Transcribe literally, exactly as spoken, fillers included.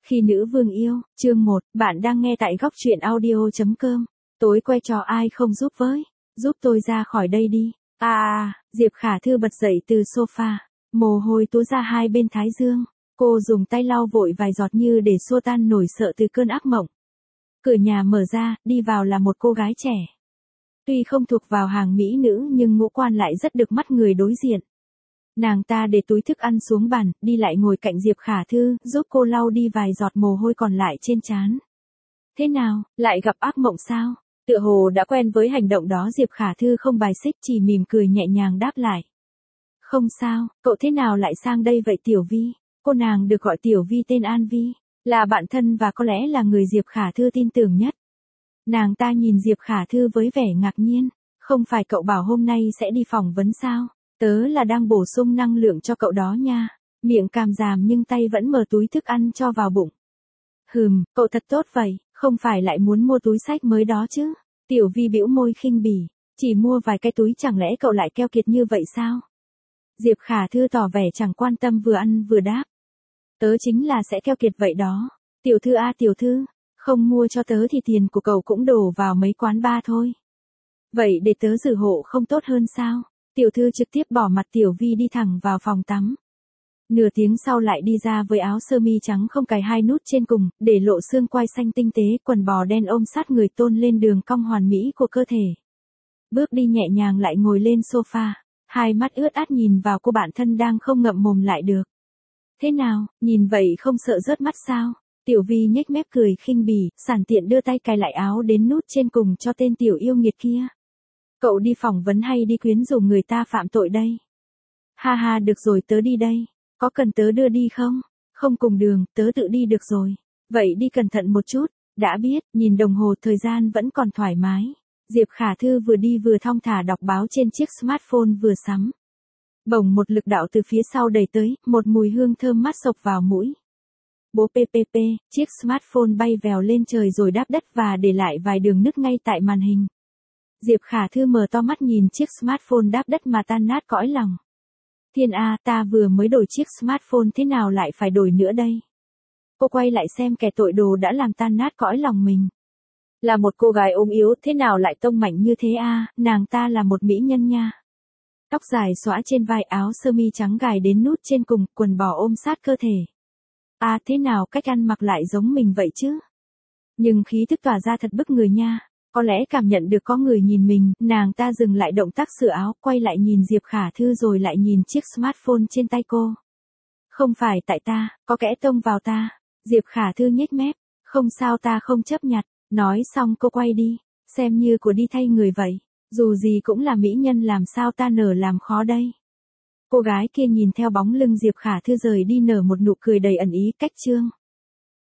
Khi nữ vương yêu, chương một, bạn đang nghe tại góc truyện audio chấm com. Tối quay trò ai không giúp với, giúp tôi ra khỏi đây đi. À à, Diệp Khả Thư bật dậy từ sofa, mồ hôi túa ra hai bên thái dương. Cô dùng tay lau vội vài giọt như để xua tan nỗi sợ từ cơn ác mộng. Cửa nhà mở ra, đi vào là một cô gái trẻ. Tuy không thuộc vào hàng mỹ nữ nhưng ngũ quan lại rất được mắt người đối diện. Nàng ta để túi thức ăn xuống bàn, đi lại ngồi cạnh Diệp Khả Thư, giúp cô lau đi vài giọt mồ hôi còn lại trên trán. Thế nào, lại gặp ác mộng sao? Tựa hồ đã quen với hành động đó, Diệp Khả Thư không bài xích, chỉ mỉm cười nhẹ nhàng đáp lại. Không sao, cậu thế nào lại sang đây vậy Tiểu Vi? Cô nàng được gọi Tiểu Vi tên An Vi, là bạn thân và có lẽ là người Diệp Khả Thư tin tưởng nhất. Nàng ta nhìn Diệp Khả Thư với vẻ ngạc nhiên, không phải cậu bảo hôm nay sẽ đi phỏng vấn sao? Tớ là đang bổ sung năng lượng cho cậu đó nha. Miệng càm ràm nhưng tay vẫn mở túi thức ăn cho vào bụng. Hừm, cậu thật tốt vậy, không phải lại muốn mua túi xách mới đó chứ? Tiểu Vi bĩu môi khinh bỉ, chỉ mua vài cái túi chẳng lẽ cậu lại keo kiệt như vậy sao? Diệp Khả Thư tỏ vẻ chẳng quan tâm, vừa ăn vừa đáp. Tớ chính là sẽ keo kiệt vậy đó. Tiểu Thư a Tiểu Thư, không mua cho tớ thì tiền của cậu cũng đổ vào mấy quán bar thôi. Vậy để tớ giữ hộ không tốt hơn sao? Tiểu Thư trực tiếp bỏ mặt Tiểu Vi đi thẳng vào phòng tắm. Nửa tiếng sau lại đi ra với áo sơ mi trắng không cài hai nút trên cùng, để lộ xương quai xanh tinh tế, quần bò đen ôm sát người tôn lên đường cong hoàn mỹ của cơ thể. Bước đi nhẹ nhàng lại ngồi lên sofa, hai mắt ướt át nhìn vào cô bạn thân đang không ngậm mồm lại được. Thế nào, nhìn vậy không sợ rớt mắt sao? Tiểu Vi nhếch mép cười khinh bỉ, sẵn tiện đưa tay cài lại áo đến nút trên cùng cho tên tiểu yêu nghiệt kia. Cậu đi phỏng vấn hay đi quyến rũ người ta phạm tội đây? Ha ha, được rồi, tớ đi đây. Có cần tớ đưa đi không? Không cùng đường, tớ tự đi được rồi. Vậy đi cẩn thận một chút. Đã biết. Nhìn đồng hồ thời gian vẫn còn thoải mái. Diệp Khả Thư vừa đi vừa thong thả đọc báo trên chiếc smartphone vừa sắm. Bỗng một lực đạo từ phía sau đẩy tới, một mùi hương thơm mát xộc vào mũi. Bố ppp, chiếc smartphone bay vèo lên trời rồi đáp đất và để lại vài đường nứt ngay tại màn hình. Diệp Khả Thư mở to mắt nhìn chiếc smartphone đáp đất mà tan nát cõi lòng. Thiên A, ta vừa mới đổi chiếc smartphone, thế nào lại phải đổi nữa đây? Cô quay lại xem kẻ tội đồ đã làm tan nát cõi lòng mình. Là một cô gái ốm yếu, thế nào lại tông mạnh như thế a? Nàng ta là một mỹ nhân nha. Tóc dài xõa trên vai, áo sơ mi trắng gài đến nút trên cùng, quần bò ôm sát cơ thể. À, thế nào cách ăn mặc lại giống mình vậy chứ? Nhưng khí thức tỏa ra thật bức người nha. Có lẽ cảm nhận được có người nhìn mình, nàng ta dừng lại động tác sửa áo, quay lại nhìn Diệp Khả Thư rồi lại nhìn chiếc smartphone trên tay cô. Không phải tại ta, có kẻ tông vào ta. Diệp Khả Thư nhếch mép, không sao, ta không chấp nhặt. Nói xong cô quay đi, xem như của đi thay người vậy. Dù gì cũng là mỹ nhân, làm sao ta nở làm khó đây. Cô gái kia nhìn theo bóng lưng Diệp Khả Thư rời đi nở một nụ cười đầy ẩn ý, cách chương.